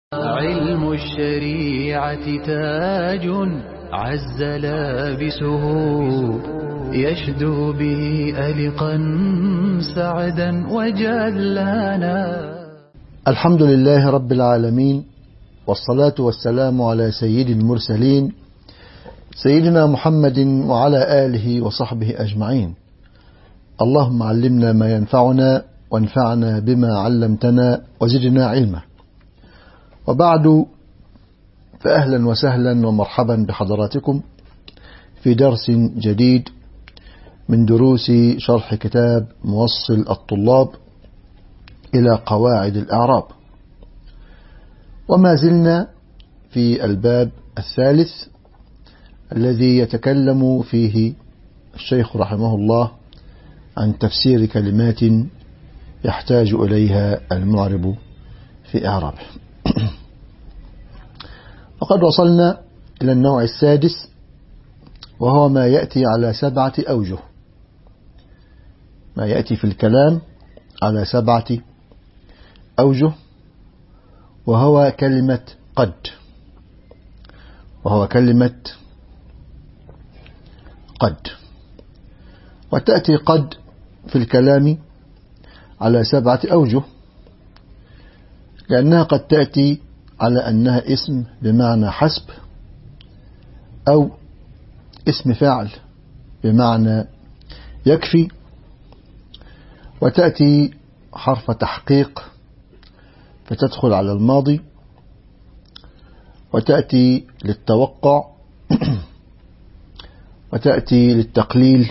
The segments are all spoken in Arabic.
علم الشريعة تاج عز لابسه يشدو به ألقا سعدا وجلانا. الحمد لله رب العالمين، والصلاة والسلام على سيد المرسلين سيدنا محمد وعلى آله وصحبه أجمعين. اللهم علمنا ما ينفعنا وانفعنا بما علمتنا وزدنا علما. وبعد، فأهلا وسهلا ومرحبا بحضراتكم في درس جديد من دروس شرح كتاب موصل الطلاب إلى قواعد الإعراب. وما زلنا في الباب الثالث الذي يتكلم فيه الشيخ رحمه الله عن تفسير كلمات يحتاج إليها المعرب في إعرابه. وقد وصلنا إلى النوع السادس، وهو ما يأتي على 7 أوجه. ما يأتي في الكلام على 7 أوجه، وهو كلمة قد. وتأتي قد في الكلام على 7 أوجه، لأنها قد تأتي على أنها اسم بمعنى حسب، أو اسم فاعل بمعنى يكفي، وتأتي حرف تحقيق فتدخل على الماضي، وتأتي للتوقع، وتأتي للتقليل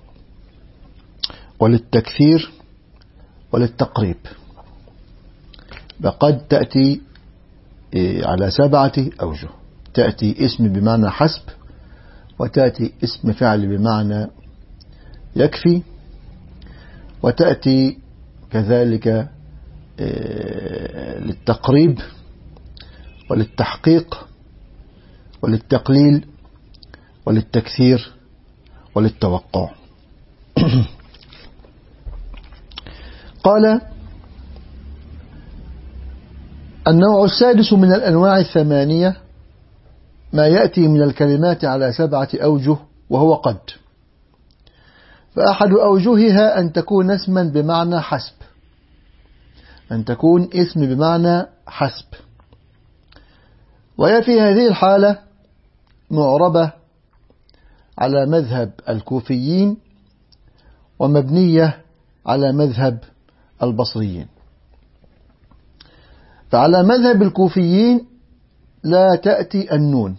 وللتكثير وللتقريب. فقد تأتي على 7 أوجه. تأتي اسم بمعنى حسب، وتأتي اسم فعل بمعنى يكفي، وتأتي كذلك للتقريب وللتحقيق وللتقليل وللتكثير وللتوقع. قال: النوع السادس من الأنواع 8 ما يأتي من الكلمات على 7 أوجه، وهو قد. فأحد أوجهها أن تكون اسما بمعنى حسب، وهي في هذه الحالة معربة على مذهب الكوفيين، ومبنية على مذهب البصريين. فعلى مذهب الكوفيين لا تأتي النون،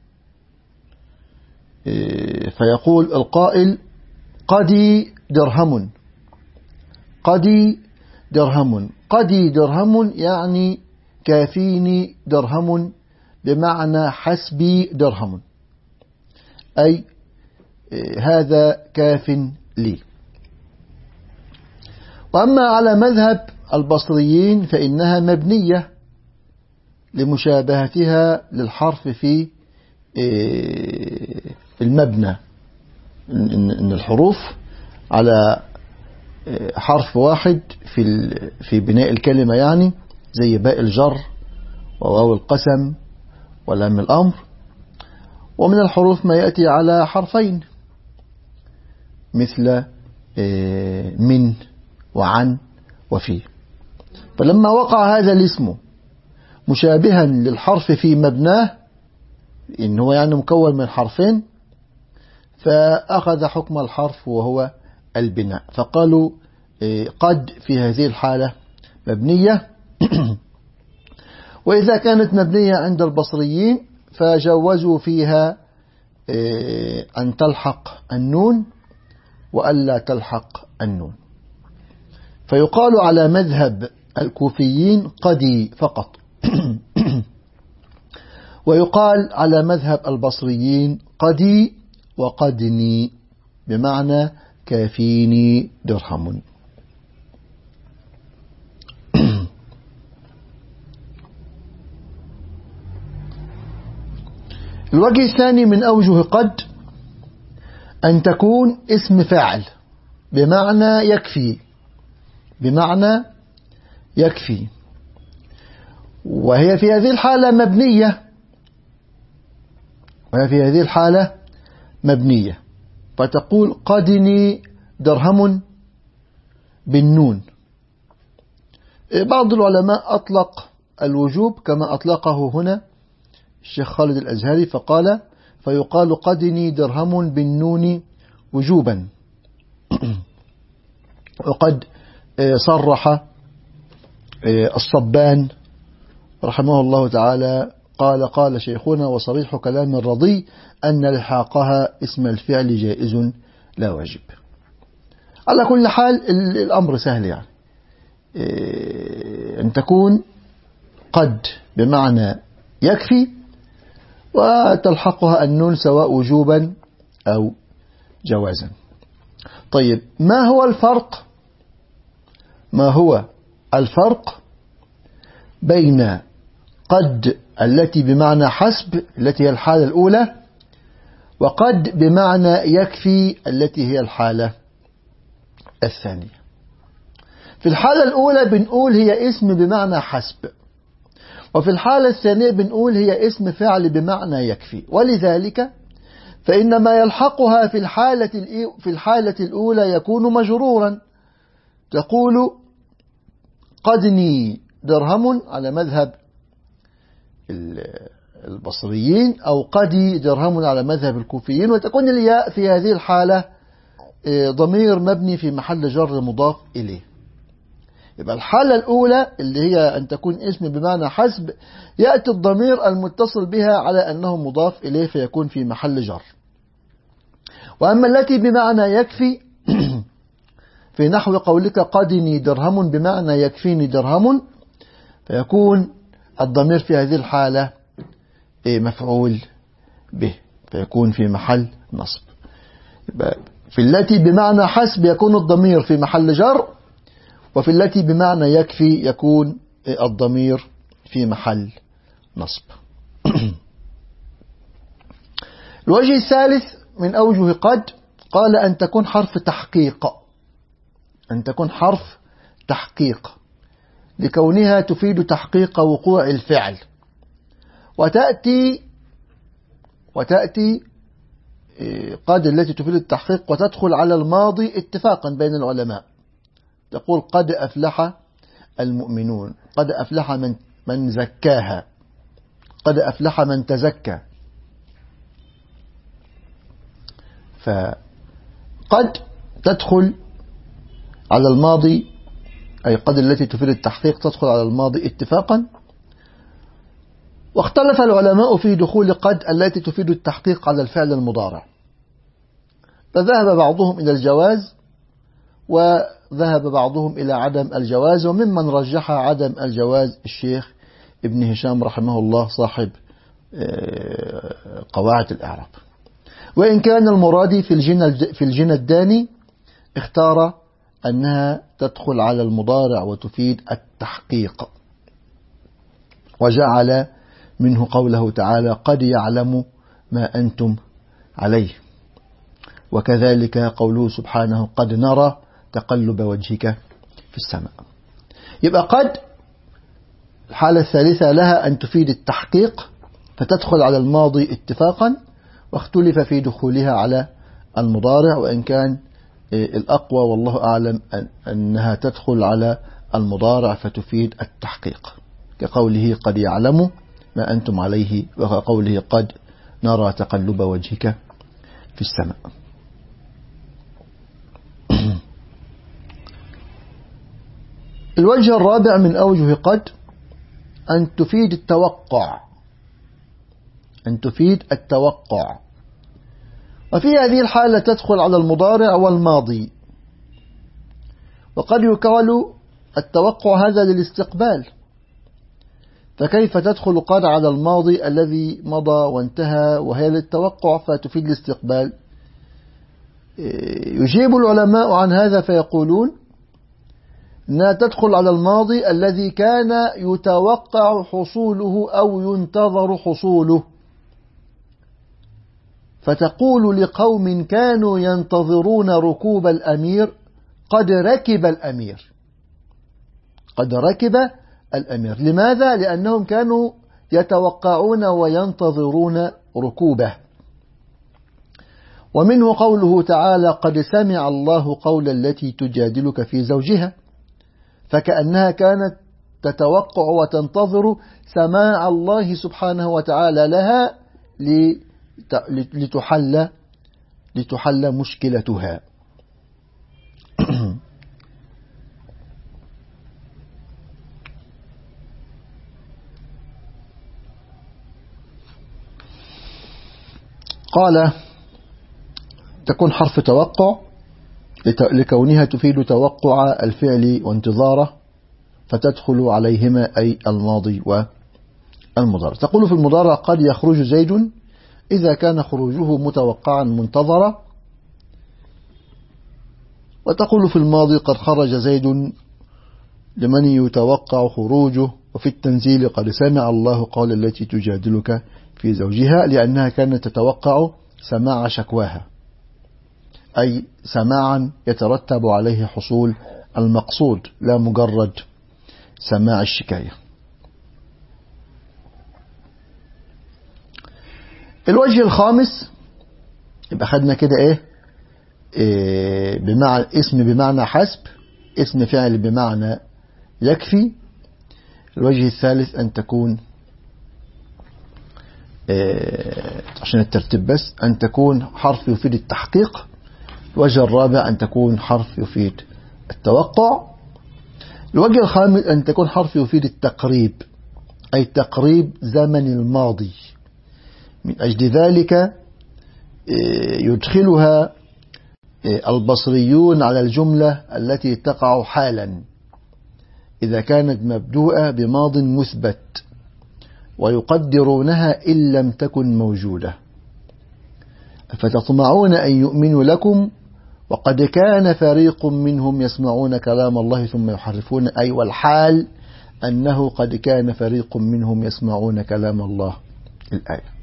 فيقول القائل: قدي درهم. قدي درهم يعني كافيني درهم، بمعنى حسبي درهم، أي هذا كاف لي. وأما على مذهب البصريين فإنها مبنية لمشابهتها للحرف في المبنى، إن الحروف على حرف واحد في بناء الكلمة، يعني زي باء الجر وواو القسم ولام الأمر. ومن الحروف ما يأتي على حرفين، مثل من وعن وفي. فلما وقع هذا الاسم مشابها للحرف في مبناه، إنه يعني مكون من حرفين، فأخذ حكم الحرف وهو البناء. فقالوا قد في هذه الحالة مبنية. وإذا كانت مبنية عند البصريين فجوزوا فيها أن تلحق النون وألا تلحق النون. فيقال على مذهب الكوفيين قدي فقط، ويقال على مذهب البصريين قدي وقدني، بمعنى كافيني درهم. الوجه الثاني من أوجه قد أن تكون اسم فاعل بمعنى يكفي، وهي في هذه الحالة مبنية، فتقول قدني درهم بالنون. بعض العلماء أطلق الوجوب كما أطلقه هنا الشيخ خالد الأزهري، فقال فيقال قدني درهم بالنون وجوبا. وقد صرح الصبان رحمه الله تعالى قال شيخنا وصريح كلام الرضي أن الحاقها اسم الفعل جائز لا واجب. على كل حال الأمر سهل، يعني أن تكون قد بمعنى يكفي وتلحقها النون سواء وجوبا أو جوازا. طيب ما هو الفرق بين قد التي بمعنى حسب التي هي الحالة الأولى وقد بمعنى يكفي التي هي الحالة الثانية؟ في الحالة الأولى بنقول هي اسم بمعنى حسب، وفي الحالة الثانية بنقول هي اسم فعل بمعنى يكفي. ولذلك فإن ما يلحقها في الحالة الأولى يكون مجرورا. تقول قدني درهم على مذهب البصريين، أو قدي درهم على مذهب الكوفيين، وتكون الياء في هذه الحالة ضمير مبني في محل جر مضاف إليه. يبقى الحالة الأولى اللي هي أن تكون اسم بمعنى حسب يأتي الضمير المتصل بها على أنه مضاف إليه فيكون في محل جر. وأما التي بمعنى يكفي في نحو قولك قدني درهم بمعنى يكفيني درهم، فيكون الضمير في هذه الحالة مفعول به فيكون في محل نصب. في التي بمعنى حسب يكون الضمير في محل جر، وفي التي بمعنى يكفي يكون الضمير في محل نصب. الوجه الثالث من أوجه قد قال أن تكون حرف تحقيق، لكونها تفيد تحقيق وقوع الفعل، وتأتي قد التي تفيد التحقيق وتدخل على الماضي اتفاقا بين العلماء. تقول قد أفلح المؤمنون، قد أفلح من زكاها، قد أفلح من تزكى. فقد تدخل على الماضي، أي قد التي تفيد التحقيق تدخل على الماضي اتفاقا. واختلف العلماء في دخول قد التي تفيد التحقيق على الفعل المضارع، فذهب بعضهم إلى الجواز وذهب بعضهم إلى عدم الجواز. وممن رجح عدم الجواز الشيخ ابن هشام رحمه الله صاحب قواعد الإعراب. وإن كان المرادي في الجنة الداني اختار أنها تدخل على المضارع وتفيد التحقيق، وجعل منه قوله تعالى قد يعلم ما أنتم عليه، وكذلك قوله سبحانه قد نرى تقلب وجهك في السماء. يبقى قد الحالة الثالثة لها أن تفيد التحقيق فتدخل على الماضي اتفاقا، واختلف في دخولها على المضارع، وإن كان الأقوى والله أعلم أنها تدخل على المضارع فتفيد التحقيق، كقوله قد يعلم ما أنتم عليه، وكقوله قد نرى تقلب وجهك في السماء. الوجه الرابع من أوجه قد أن تفيد التوقع، وفي هذه الحالة تدخل على المضارع والماضي. وقد يقال التوقع هذا للاستقبال، فكيف تدخل قد على الماضي الذي مضى وانتهى وهي للتوقع فتفيد الاستقبال؟ يجيب العلماء عن هذا فيقولون أنها تدخل على الماضي الذي كان يتوقع حصوله أو ينتظر حصوله، فتقول لقوم كانوا ينتظرون ركوب الأمير قد ركب الأمير، قد ركب الأمير. لماذا؟ لأنهم كانوا يتوقعون وينتظرون ركوبه. ومنه قوله تعالى: قد سمع الله قول التي تجادلك في زوجها، فكأنها كانت تتوقع وتنتظر سماع الله سبحانه وتعالى لها لتحل مشكلتها. قال: تكون حرف توقع لكونها تفيد توقع الفعل وانتظاره، فتدخل عليهما أي الماضي والمضارع. تقول في المضارع: قد يخرج زيد، إذا كان خروجه متوقعا منتظرا. وتقول في الماضي: قد خرج زيد لمن يتوقع خروجه. وفي التنزيل: قد سمع الله قول التي تجادلك في زوجها، لأنها كانت تتوقع سماع شكواها، أي سماعا يترتب عليه حصول المقصود، لا مجرد سماع الشكاية. الوجه الخامس، يبقى خدنا كده بمعنى اسم بمعنى حسب، اسم فعل بمعنى يكفي. الوجه الثالث أن تكون عشان الترتيب بس، أن تكون حرف يفيد التحقيق. الوجه الرابع أن تكون حرف يفيد التوقع. الوجه الخامس أن تكون حرف يفيد التقريب، أي تقريب زمن الماضي. من أجل ذلك يدخلها البصريون على الجملة التي تقع حالا إذا كانت مبدوءة بماض مثبت، ويقدرونها إن لم تكن موجودة. فتطمعون أن يؤمنوا لكم وقد كان فريق منهم يسمعون كلام الله ثم يحرفون، أي والحال أنه قد كان فريق منهم يسمعون كلام الله. الآية.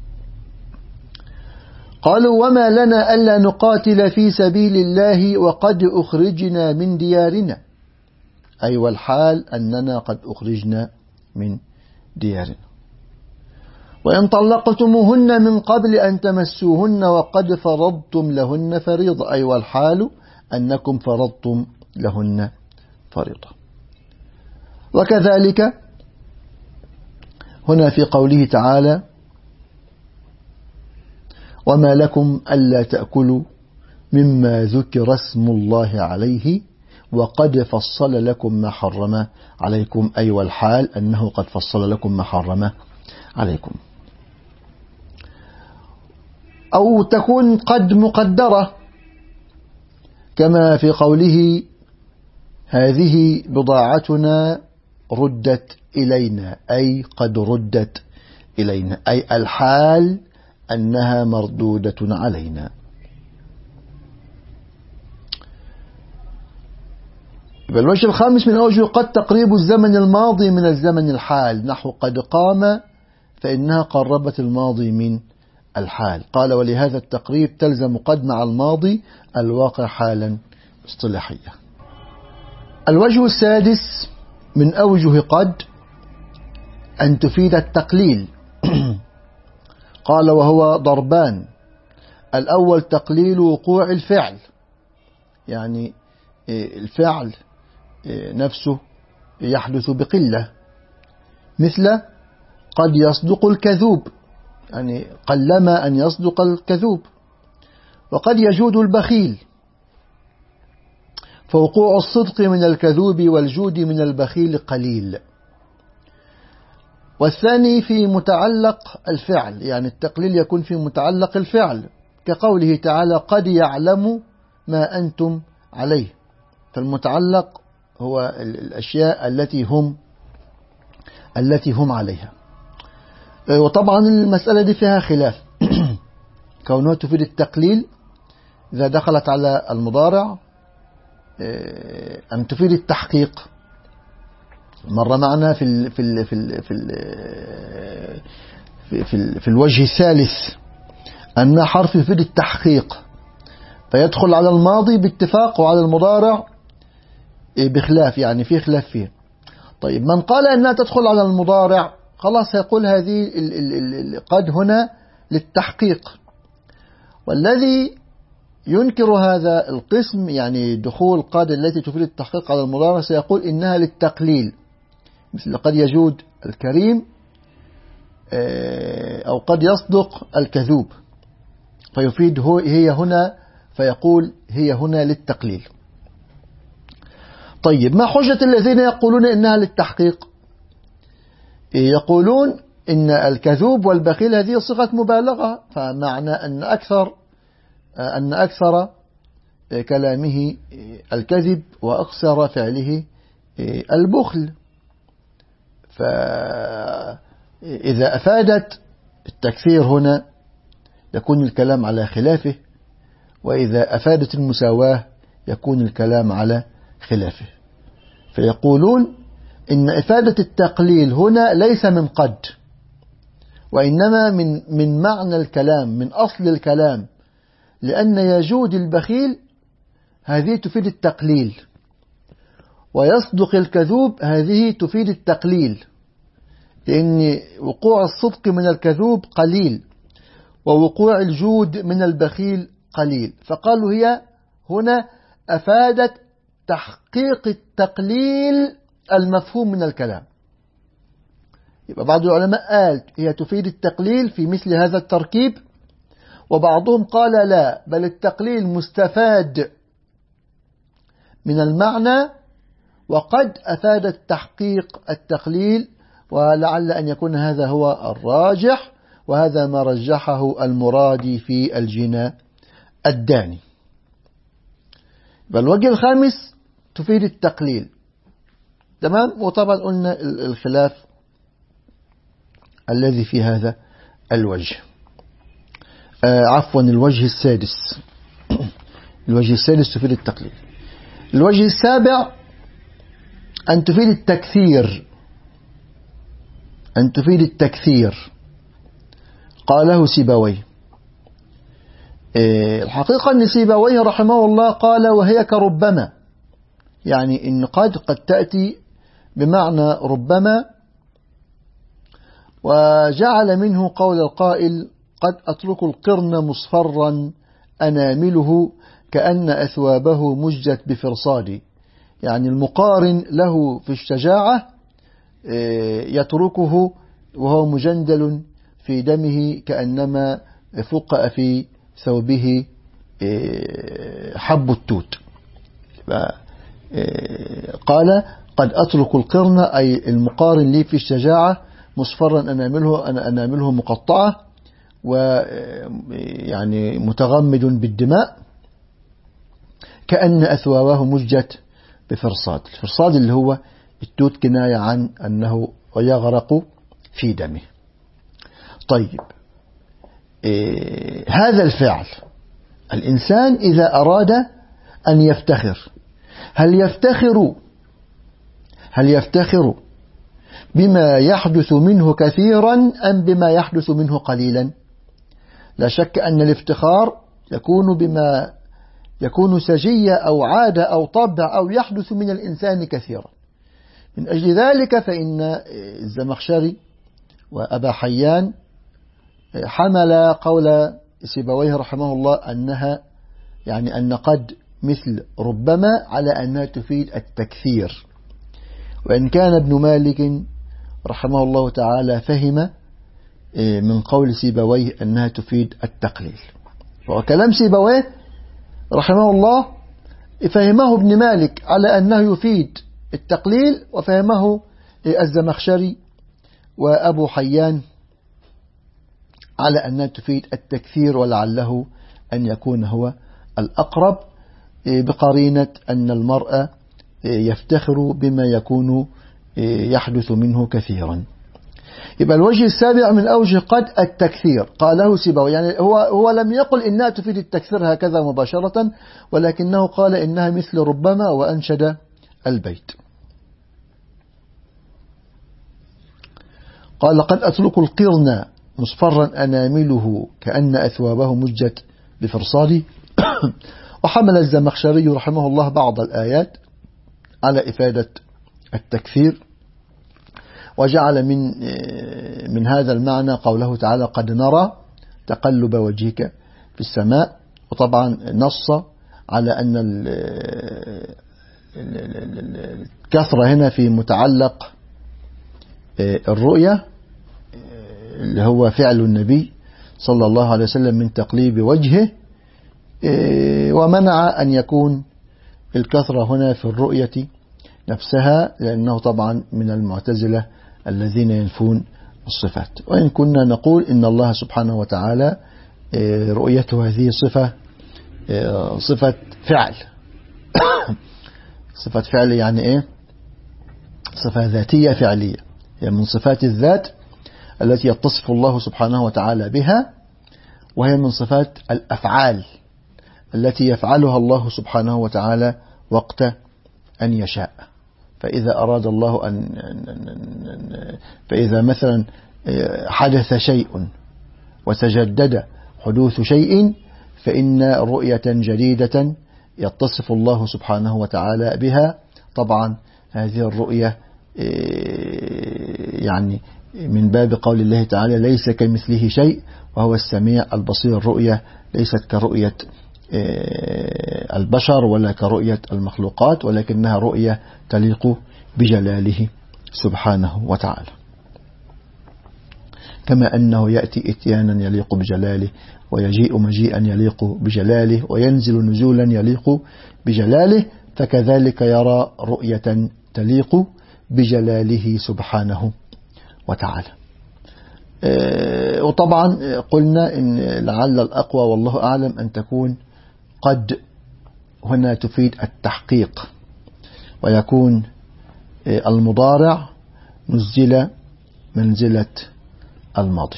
قالوا: وما لنا ألا نقاتل في سبيل الله وقد أخرجنا من ديارنا، أي والحال أننا قد أخرجنا من ديارنا. وإن طلقتموهن من قبل أن تمسوهن وقد فرضتم لهن فريضة، أي والحال أنكم فرضتم لهن فريضة. وكذلك هنا في قوله تعالى: وما لكم ألا تأكلوا مما ذكر اسم الله عليه وقد فصل لكم ما حرم عليكم، أي والحال أنه قد فصل لكم ما حرم عليكم. أو تكون قد مقدرة كما في قوله: هذه بضاعتنا ردت إلينا، أي قد ردت إلينا، أي الحال أنها مردودة علينا. الوجه الخامس من أوجه قد تقريب الزمن الماضي من الزمن الحال، نحو قد قام فإنها قربت الماضي من الحال. قال: ولهذا التقريب تلزم قد مع الماضي الواقع حالا اصطلاحية. الوجه السادس من أوجه قد أن تفيد التقليل. قال: وهو ضربان. الأول تقليل وقوع الفعل، يعني الفعل نفسه يحدث بقلة، مثل قد يصدق الكذوب، يعني قلما أن يصدق الكذوب. وقد يجود البخيل، فوقوع الصدق من الكذوب والجود من البخيل قليل. والثاني في متعلق الفعل، يعني التقليل يكون في متعلق الفعل، كقوله تعالى: قد يعلم ما أنتم عليه. فالمتعلق هو الأشياء التي هم عليها. وطبعا المسألة دي فيها خلاف كونها تفيد التقليل إذا دخلت على المضارع أم تفيد التحقيق. مر معنا في الوجه الثالث أن حرف يفيد التحقيق فيدخل على الماضي باتفاق وعلى المضارع بخلاف، يعني في خلاف فيه. طيب من قال أنها تدخل على المضارع خلاص يقول هذه قد هنا للتحقيق، والذي ينكر هذا القسم يعني دخول قد التي تفيد التحقيق على المضارع سيقول إنها للتقليل، مثل قد يجود الكريم أو قد يصدق الكذوب، فيفيد هي هنا، فيقول هي هنا للتقليل. طيب ما حجة الذين يقولون إنها للتحقيق؟ يقولون إن الكذوب والبخيل هذه صيغة مبالغة، فمعنى أن أكثر كلامه الكذب وأقصر فعله البخل، فإذا أفادت التكثير هنا يكون الكلام على خلافه، وإذا أفادت المساواة يكون الكلام على خلافه. فيقولون إن إفادة التقليل هنا ليس من قد، وإنما من معنى الكلام، من أصل الكلام، لأن يجود البخيل هذه تفيد التقليل، ويصدق الكذوب هذه تفيد التقليل، لأن وقوع الصدق من الكذوب قليل ووقوع الجود من البخيل قليل، فقالوا هي هنا أفادت تحقيق التقليل المفهوم من الكلام. يبقى بعض العلماء قال هي تفيد التقليل في مثل هذا التركيب، وبعضهم قال لا، بل التقليل مستفاد من المعنى، وقد أفادت تحقيق التقليل، ولعل أن يكون هذا هو الراجح، وهذا ما رجحه المرادي في الجناء الداني. بل الوجه الخامس تفيد التقليل، تمام. وطبعا قلنا الخلاف الذي في هذا الوجه. عفوا الوجه السادس الوجه السادس تفيد التقليل. الوجه السابع أن تفيد التكثير، أن تفيد التكثير، قاله سيبويه. الحقيقة أن سيبويه رحمه الله قال وهي كربما، يعني إن قد تأتي بمعنى ربما، وجعل منه قول القائل قد أترك القرن مصفرا أنامله كأن أثوابه مجت بفرصادي، يعني المقارن له في الشجاعة يتركه وهو مجندل في دمه كأنما فقأ في ثوبه حب التوت. قال قد أترك القرن أي المقارن لي في الشجاعة مصفرا أنامله مقطعة ويعني متغمد بالدماء كأن أثوابه مجت بفرصاد. الفرصاد اللي هو التوت كناية عن أنه يغرق في دمه. طيب هذا الفعل الإنسان إذا أراد أن يفتخر، هل يفتخر بما يحدث منه كثيرا أم بما يحدث منه قليلا؟ لا شك أن الافتخار يكون بما يكون سجية أو عادة أو طبع أو يحدث من الإنسان كثيرا. من أجل ذلك فإن الزمخشري وأبا حيان حمل قول سيبويه رحمه الله أنها يعني أن قد مثل ربما على أنها تفيد التكثير، وإن كان ابن مالك رحمه الله تعالى فهم من قول سيبويه أنها تفيد التقليل. وكلام سيبويه رحمه الله فهمه ابن مالك على أنه يفيد التقليل، وفهمه الزمخشري وأبو حيان على أنها تفيد التكثير، ولعله أن يكون هو الأقرب بقرينة أن المرء يفتخر بما يكون يحدث منه كثيرا. يبقى الوجه السابع من أوجه قد التكثير، قاله سيبويه، يعني هو لم يقل إنها تفيد التكثير هكذا مباشرة، ولكنه قال إنها مثل ربما وأنشد البيت. قال قد أترك القرن مصفرا أنامله كأن أثوابه مجت بفرصادي. وحمل الزمخشري رحمه الله بعض الآيات على إفادة التكثير، وجعل من هذا المعنى قوله تعالى قد نرى تقلب وجهك في السماء. وطبعا نص على أن الكثرة هنا في متعلق الرؤية اللي هو فعل النبي صلى الله عليه وسلم من تقليب وجهه، ومنع أن يكون الكثرة هنا في الرؤية نفسها، لأنه طبعا من المعتزلة الذين ينفون الصفات. وإن كنا نقول إن الله سبحانه وتعالى رؤيته هذه صفة فعل. صفة فعل يعني إيه؟ صفة ذاتية فعلية، يعني من صفات الذات التي يتصف الله سبحانه وتعالى بها، وهي من صفات الأفعال التي يفعلها الله سبحانه وتعالى وقت أن يشاء. فإذا أراد الله فإذا مثلا حدث شيء وتجدد حدوث شيء، فإن رؤية جديدة يتصف الله سبحانه وتعالى بها. طبعا هذه الرؤية يعني من باب قول الله تعالى ليس كمثله شيء وهو السميع البصير. الرؤية ليست كرؤية البشر ولا كرؤية المخلوقات، ولكنها رؤية تليق بجلاله سبحانه وتعالى، كما أنه يأتي إتيانا يليق بجلاله، ويجيء مجيئا يليق بجلاله، وينزل نزولا يليق بجلاله، فكذلك يرى رؤية تليق بجلاله سبحانه وتعالى. وطبعا قلنا إن لعل الأقوى والله أعلم أن تكون قد هنا تفيد التحقيق، ويكون المضارع نزل منزلة الماضي.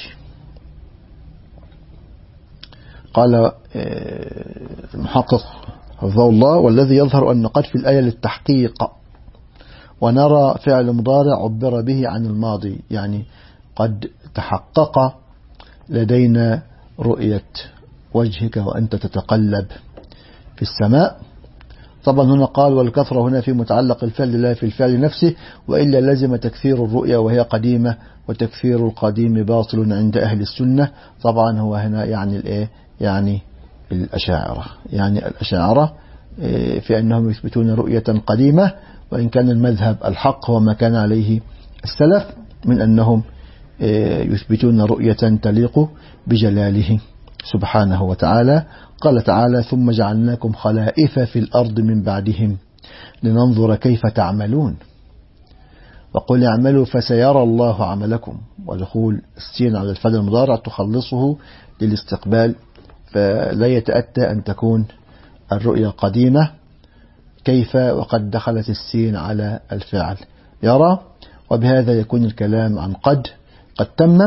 قال المحقق حفظه الله والذي يظهر أن قد في الآية للتحقيق، ونرى فعل مضارع عبر به عن الماضي، يعني قد تحقق لدينا رؤية وجهك وأنت تتقلب في السماء. طبعا هنا قال والكثرة هنا في متعلق الفعل لا في الفعل نفسه، وإلا لزم تكثير الرؤيا وهي قديمة، وتكثير القديم باطل عند أهل السنة. طبعا هو هنا يعني الإيه؟ يعني الأشاعرة، يعني الأشاعرة في أنهم يثبتون رؤية قديمة، وإن كان المذهب الحق هو ما كان عليه السلف من أنهم يثبتون رؤية تليق بجلاله سبحانه وتعالى. قال تعالى ثم جعلناكم خلائف في الأرض من بعدهم لننظر كيف تعملون وقل اعملوا فسيرى الله عملكم. ودخول السين على الفعل المضارع تخلصه للاستقبال، فلا يتأتى أن تكون الرؤيا قديمة كيف وقد دخلت السين على الفعل يرى. وبهذا يكون الكلام عن قد تم.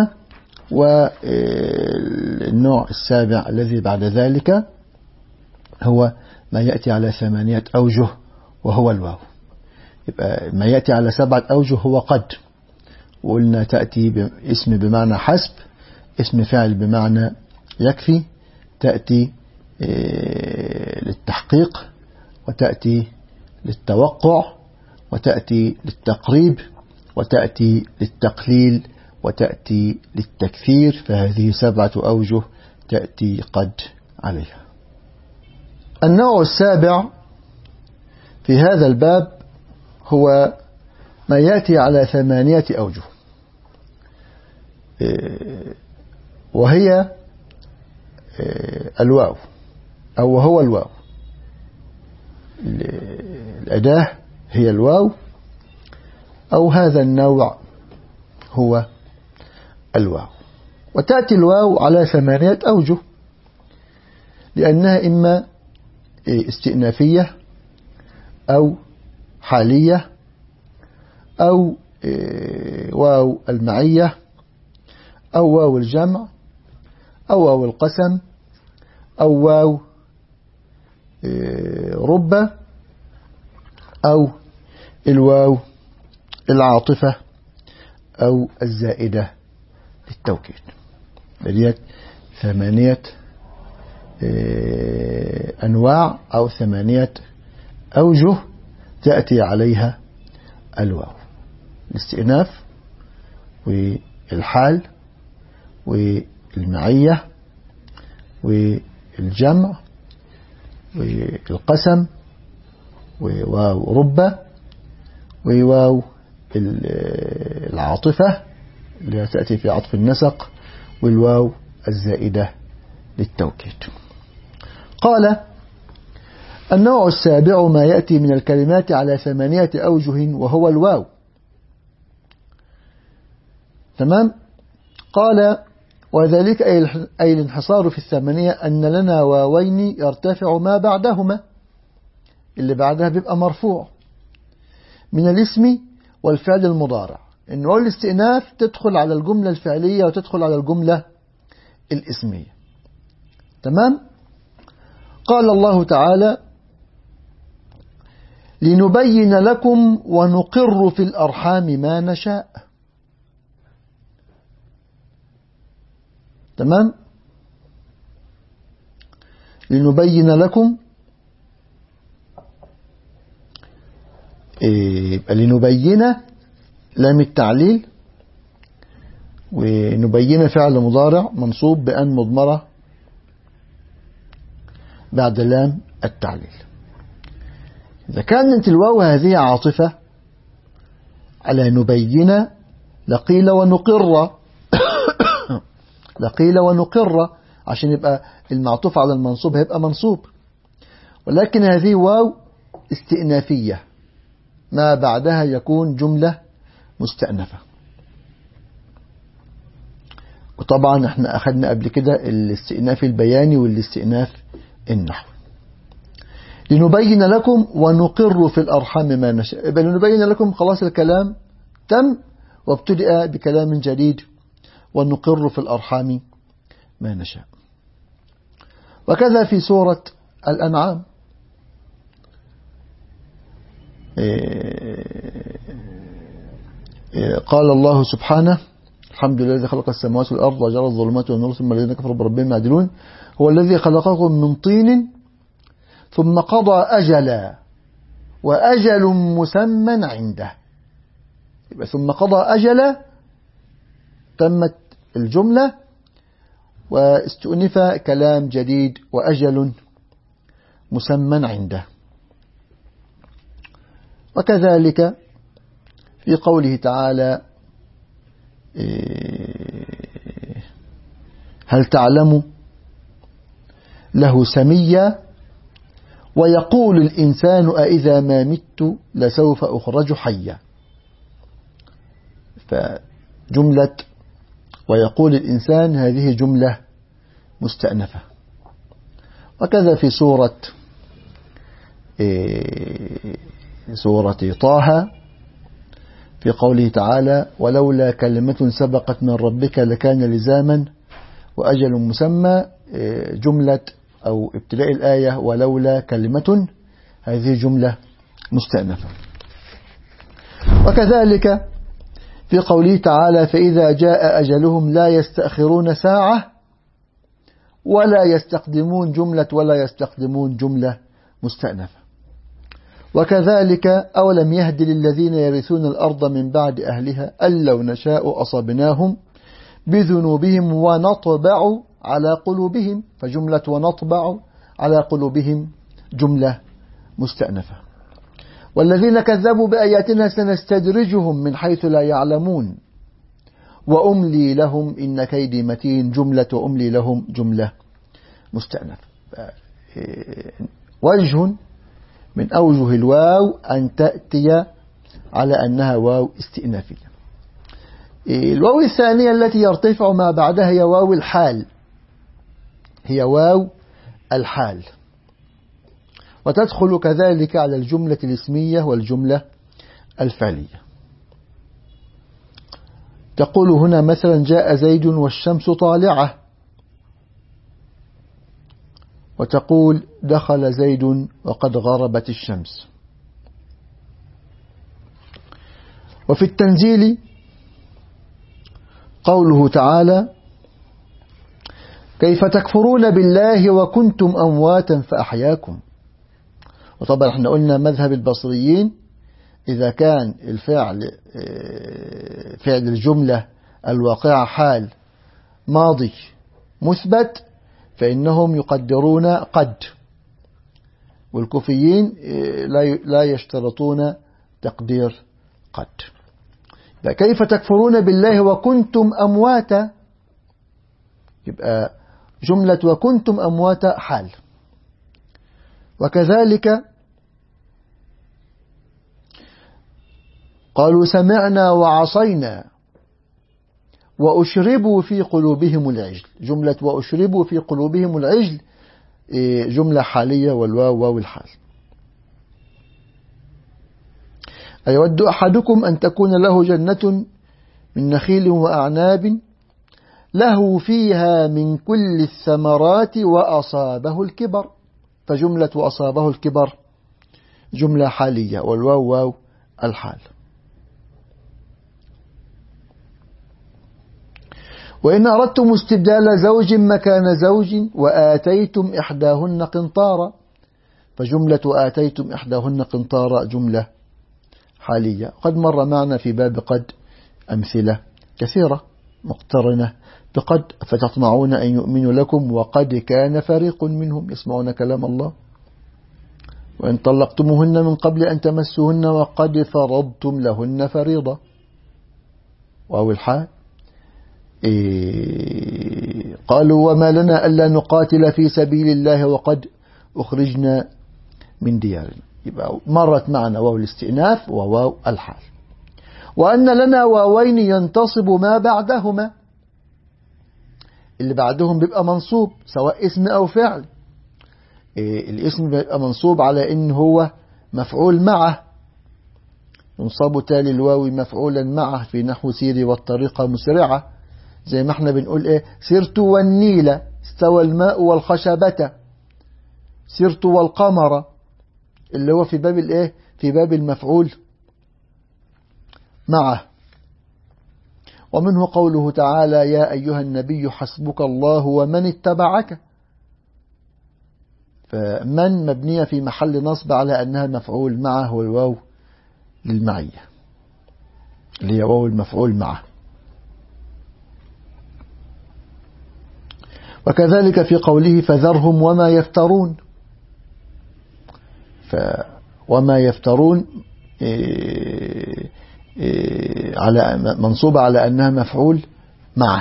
والنوع السابع الذي بعد ذلك هو ما يأتي على 8 أوجه وهو الواو. يبقى ما يأتي على 7 أوجه هو قد، وقلنا تأتي اسم بمعنى حسب، اسم فعل بمعنى يكفي، تأتي للتحقيق، وتأتي للتوقع، وتأتي للتقريب، وتأتي للتقليل، وتأتي للتكثير. فهذه 7 أوجه تأتي قد عليها. النوع السابع في هذا الباب هو ما يأتي على 8 أوجه، وهي الواو أو وهو الواو. الأداة هي الواو، أو هذا النوع هو الواو. وتأتي الواو على 8 أوجه، لأنها إما استئنافية أو حالية أو واو المعية أو واو الجمع أو واو القسم أو واو ربة أو الواو العاطفة أو الزائدة للتوكيد. بديت 8 أنواع أو 8 أوجه تأتي عليها الواو: الاستئناف والحال والمعية والجمع والقسم وواو ربة وواو العاطفة اللي تأتي في عطف النسق والواو الزائدة للتوكيد. قال: النوع السابع ما يأتي من الكلمات على 8 أوجه وهو الواو. تمام. قال: وذلك أي الانحصار في 8 أن لنا واوين يرتفع ما بعدهما، اللي بعدها بيبقى مرفوع، من الاسم والفعل المضارع. إنه الاستئناف تدخل على الجملة الفعلية وتدخل على الجملة الاسمية. تمام. قال الله تعالى: لنبين لكم ونقر في الأرحام ما نشاء. تمام. لنبين لكم، يبقى لنبين لام التعليل، ونبين فعل مضارع منصوب بأن مضمرة بعد لام التعليل. إذا كانت الواو هذه عاطفة على نبين لقيل ونقر لقيل ونقر، عشان يبقى المعطوف على المنصوب هيبقى منصوب، ولكن هذه واو استئنافية ما بعدها يكون جملة مستأنفة. وطبعا احنا أخذنا قبل كده الاستئناف البياني والاستئناف النحوي. لنبين لكم ونقر في الأرحام ما نشاء. يبقى لنبين لكم خلاص الكلام تم وابتدأ بكلام جديد: ونقر في الأرحام ما نشاء. وكذا في سورة الأنعام: قال الله سبحانه: الحمد لله الذي خلق السماوات والأرض وجعل الظلمات والنور ثم الذين كفروا بربهم يعدلون هو الذي خلقكم من طين ثم قضى أجلا وأجل مسمى عنده. يبقى ثم قضى أجلا تمت الجملة واستؤنف كلام جديد وأجل مسمى عنده. وكذلك في قوله تعالى: هل تعلم له سميا ويقول الإنسان أإذا ما مت لسوف أخرج حيا. فجملة ويقول الإنسان هذه جملة مستأنفة. وكذا في سورة طه في قوله تعالى: ولولا كلمة سبقت من ربك لكان لزاما وأجل مسمى. جملة أو ابتداء الآية ولولا كلمة هذه جملة مستأنفة. وكذلك في قوله تعالى: فإذا جاء أجلهم لا يستأخرون ساعة ولا يستقدمون. جملة ولا يستقدمون جملة مستأنفة. وكذلك أولم يهد للذين يرثون الأرض من بعد أهلها أن لو نشاء أصبناهم بذنوبهم ونطبع على قلوبهم. فجملة ونطبع على قلوبهم جملة مستأنفة. والذين كذبوا بآياتنا سنستدرجهم من حيث لا يعلمون وأملي لهم إن كيدي متين. جملة وأملي لهم جملة مستأنفة. وجه من أوجه الواو أن تأتي على أنها واو استئنافية. الواو الثانية التي يرتفع ما بعدها هي واو الحال، هي واو الحال، وتدخل كذلك على الجملة الاسمية والجملة الفعلية. تقول هنا مثلا: جاء زيد والشمس طالعة، وتقول: دخل زيد وقد غربت الشمس. وفي التنزيل قوله تعالى: كيف تكفرون بالله وكنتم أمواتا فأحياكم. وطبعا احنا قلنا مذهب البصريين إذا كان الفعل فعل الجملة الواقعة حال ماضي مثبت فإنهم يقدرون قد، والكوفيين لا يشترطون تقدير قد. كيف تكفرون بالله وكنتم أمواتا، يبقى جملة وكنتم أمواتا حال. وكذلك قالوا سمعنا وعصينا وأشربوا في قلوبهم العجل، جملة وأشربوا في قلوبهم العجل جملة حالية، والواو واو الحال. أيود أحدكم أن تكون له جنة من نخيل وأعناب له فيها من كل الثمرات وأصابه الكبر، فجملة وأصابه الكبر جملة حالية، والواو واو الحال. وإن أردتم استبدال زوج مكان زوج وآتيتم إحداهن قنطارا، فجملة آتيتم إحداهن قنطارا جملة حالية. قد مر معنا في باب قد أمثلة كثيرة مقترنة بقد، فتطمعون أن يؤمنوا لكم وقد كان فريق منهم يسمعون كلام الله. وإن طلقتموهن من قبل أن تمسوهن وقد فرضتم لهن فريضة، واو الحال. قالوا وما لنا ألا نقاتل في سبيل الله وقد أخرجنا من ديارنا، يبقى مرت معنا واو الاستئناف وواو الحال. وأن لنا واوين ينتصب ما بعدهما، اللي بعدهم بيبقى منصوب سواء اسم أو فعل. الاسم بيبقى منصوب على إن هو مفعول معه، ينصب تالي الواو مفعولا معه في نحو سيري والطريقة مسرعة، زي ما احنا بنقول سرت والنيل استوى الماء والخشبة، سرت والقمر اللي هو في باب في باب المفعول معه. ومنه قوله تعالى يا أيها النبي حسبك الله ومن اتبعك، فمن مبنية في محل نصب على أنها مفعول معه، والواو للمعية اللي هي واو المفعول معه. وكذلك في قوله فذرهم وما يفترون، وما يفترون على منصوبة على أنها مفعول معه.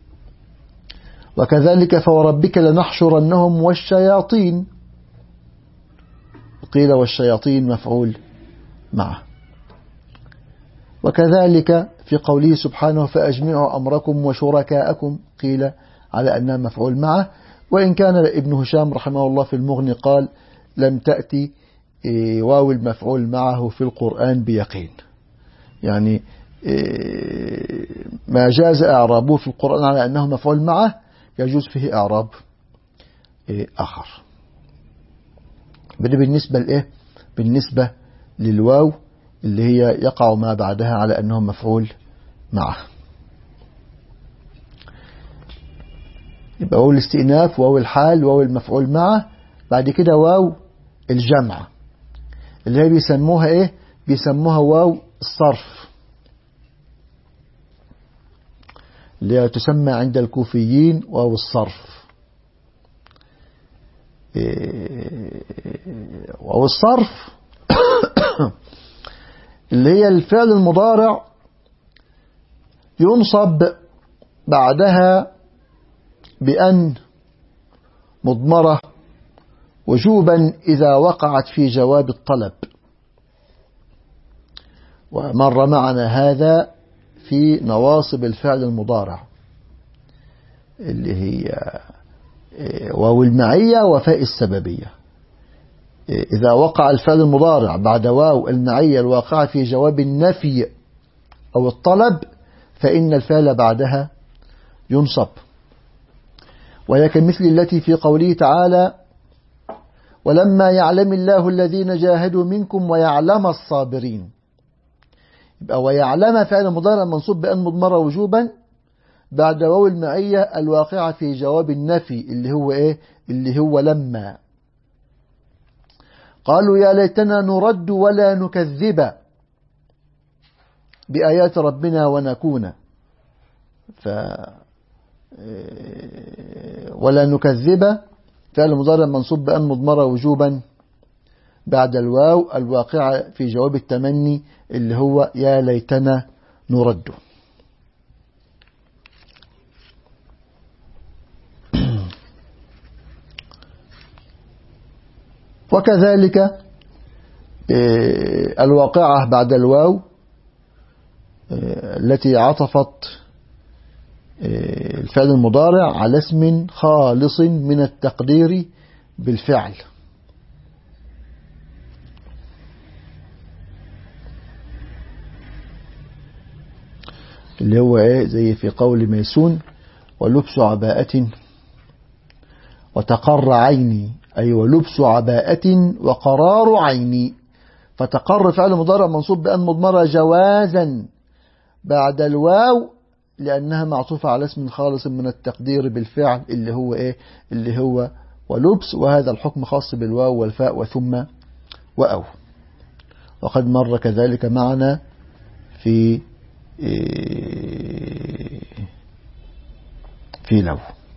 وكذلك فوربك لنحشرنهم والشياطين، قيل والشياطين مفعول معه. وكذلك في قوله سبحانه فأجمعوا أمركم وشركاءكم، قيل على أنها مفعول معه. وإن كان ابن هشام رحمه الله في المغني قال لم تأتي واو المفعول معه في القرآن بيقين، يعني ما جاز إعرابه في القرآن على أنه مفعول معه يجوز فيه إعراب آخر. بدي بالنسبة للواو اللي هي يقع ما بعدها على أنه مفعول معه. يبقى واو الاستئناف، واو الحال، واو المفعول معه، بعد كده واو الجمع اللي هي بيسموها واو الصرف، اللي هي تسمى عند الكوفيين واو الصرف. واو الصرف اللي هي الفعل المضارع ينصب بعدها بأن مضمرة وجوبا إذا وقعت في جواب الطلب، ومر معنا هذا في نواصب الفعل المضارع اللي هي واو المعية وفاء السببية. إذا وقع الفعل المضارع بعد واو المعية الواقعة في جواب النفي أو الطلب فإن الفعل بعدها ينصب، وهي كمثل التي في قوله تعالى ولما يعلم الله الذين جاهدوا منكم ويعلم الصابرين. يبقى ويعلم فعل مضارع منصوب بأن مضمرة وجوبا بعد واو المعية الواقعة في جواب النفي اللي هو لما. قالوا يا ليتنا نرد ولا نكذب بآيات ربنا ونكون ولا نكذب فعل مضارع منصوب بأن مضمرة وجوبا بعد الواو الواقعة في جواب التمني اللي هو يا ليتنا نرد. وكذلك الواقعة بعد الواو التي عطفت الفعل المضارع على اسم خالص من التقدير بالفعل، اللي هو زي في قول ميسون ولبس عباءة وتقر عيني، أي ولبس عباءة وقرار عيني. فتقر فعل مضارع منصوب بأن مضمرة جوازا بعد الواو لأنها معطوفة على اسم خالص من التقدير بالفعل اللي هو اللي هو ولبس، وهذا الحكم خاص بالواو والفاء وثم وأو. وقد مر كذلك معنا في لو.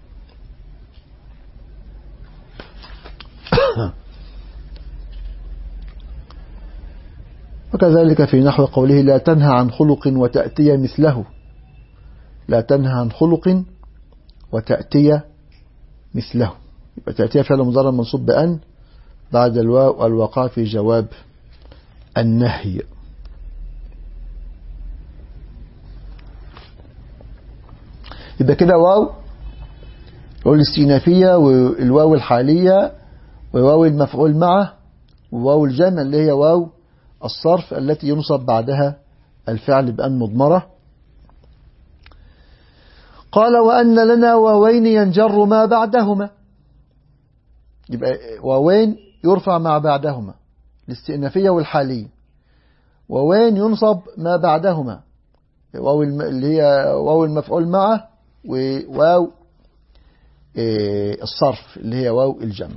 وكذلك في نحو قوله لا تنهى عن خلق وتأتي مثله، لا تنهى عن خلق وتأتي مثله، يبقى تأتي فعل مضارع منصوب بأن بعد الواو الواقع في جواب النهي. يبقى كده واو الاستئنافية والواو الحالية وواو المفعول معه وواو الجمع اللي هي واو الصرف التي ينصب بعدها الفعل بأن مضمرة. قال وأن لنا واوين ينجر ما بعدهما، يبقى واوين يرفع ما بعدهما الاستئنافية والحالية، واوين ينصب ما بعدهما واو اللي هي واو المفعول معه وواو الصرف اللي هي واو الجمع.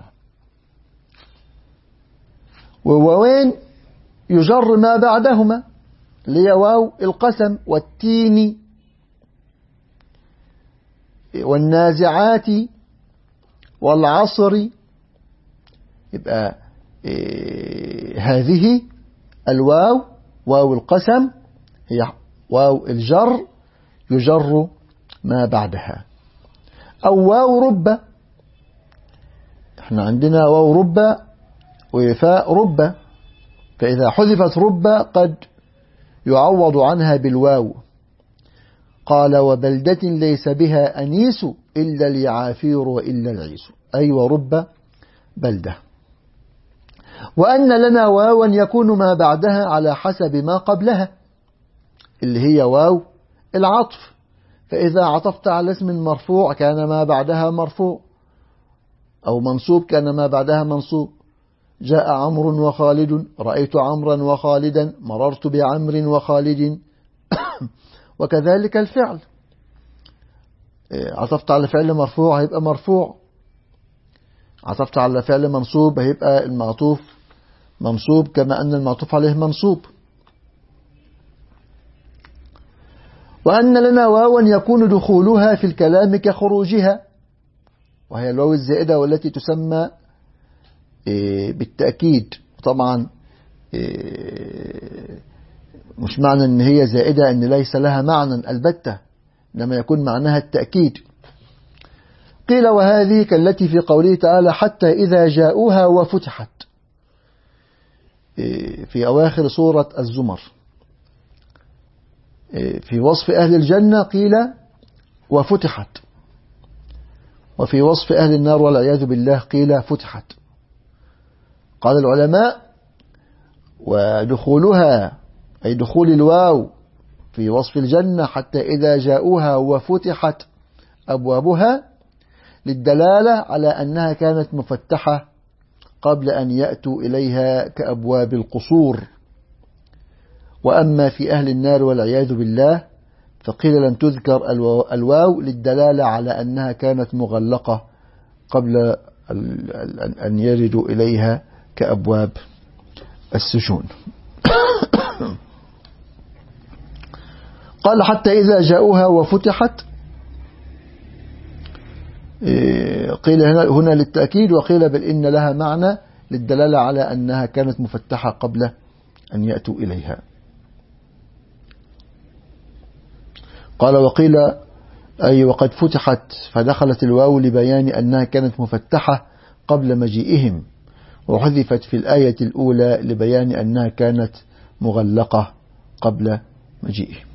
وواوين يجر ما بعدهما اللي هي واو القسم والتين والنازعات والعصر. يبقى هذه الواو واو القسم هي واو الجر يجر ما بعدها. أو واو رب، احنا عندنا واو رب وفاء رب، فإذا حذفت رب قد يعوض عنها بالواو. قال وبلدة ليس بها أنيس إلا اليعافير وإلا العيس، أي ورب بلدة. وأن لنا واوا يكون ما بعدها على حسب ما قبلها اللي هي واو العطف، فإذا عطفت على اسم مرفوع كان ما بعدها مرفوع، أو منصوب كان ما بعدها منصوب. جاء عمرو وخالد، رأيت عمرا وخالدا، مررت بعمر وخالد. وكذلك الفعل، عطفت على فعل مرفوع هيبقى مرفوع، عطفت على فعل منصوب هيبقى المعطوف منصوب كما أن المعطوف عليه منصوب. وأن لنا واوا يكون دخولها في الكلام كخروجها، وهي الواو الزائدة والتي تسمى بالتأكيد. طبعا مش معنى أن هي زائدة أن ليس لها معنى البتة، إنما يكون معناها التأكيد. قيل وهذه كالتي في قوله تعالى حتى إذا جاءوها وفتحت في أواخر سورة الزمر. في وصف أهل الجنة قيل وفتحت، وفي وصف أهل النار والعياذ بالله قيل فتحت. قال العلماء ودخولها أي دخول الواو في وصف الجنة حتى إذا جاءوها وفتحت أبوابها للدلالة على أنها كانت مفتحة قبل أن يأتوا إليها كأبواب القصور. وأما في أهل النار والعياذ بالله فقيل لم تذكر الواو للدلالة على أنها كانت مغلقة قبل أن يردوا إليها كأبواب السجون. قال حتى إذا جاءوها وفتحت، قيل هنا للتأكيد، وقيل بل إن لها معنى للدلالة على أنها كانت مفتحة قبل أن يأتوا إليها. قال وقيل أي وقد فتحت فدخلت الواو لبيان أنها كانت مفتحة قبل مجيئهم، وحذفت في الآية الأولى لبيان أنها كانت مغلقة قبل مجيئهم.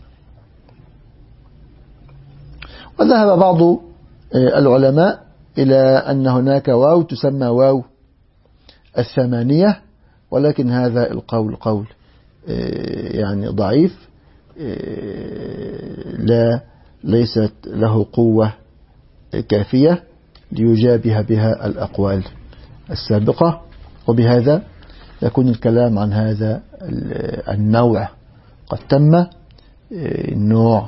وذهب بعض العلماء إلى أن هناك واو تسمى واو الثمانية، ولكن هذا القول قول يعني ضعيف، ليست له قوة كافية ليجابه بها الأقوال السابقة. وبهذا يكون الكلام عن هذا النوع قد تم. النوع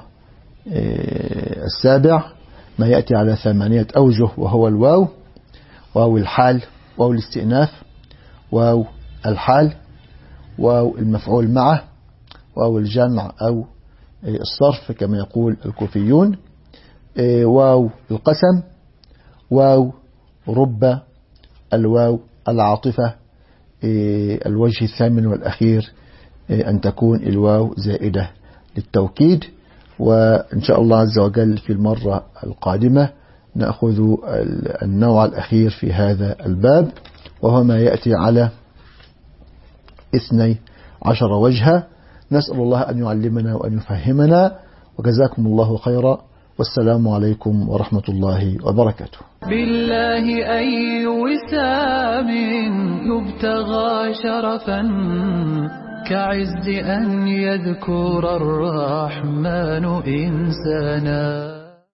السابع ما يأتي على 8 أوجه، وهو الواو، واو الحال، واو الاستئناف، واو الحال، واو المفعول معه، واو الجمع أو الصرف كما يقول الكوفيون، واو القسم، واو رب، الواو العاطفة، الوجه الثامن والأخير أن تكون الواو زائدة للتوكيد. وإن شاء الله عز وجل في المرة القادمة نأخذ النوع الأخير في هذا الباب، وهو ما يأتي على 12 وجها. نسأل الله أن يعلمنا وأن يفهمنا، وجزاكم الله خيرا، والسلام عليكم ورحمة الله وبركاته. بالله أي وسام يبتغى شرفا كعز أن يذكر الرحمن إنسانا.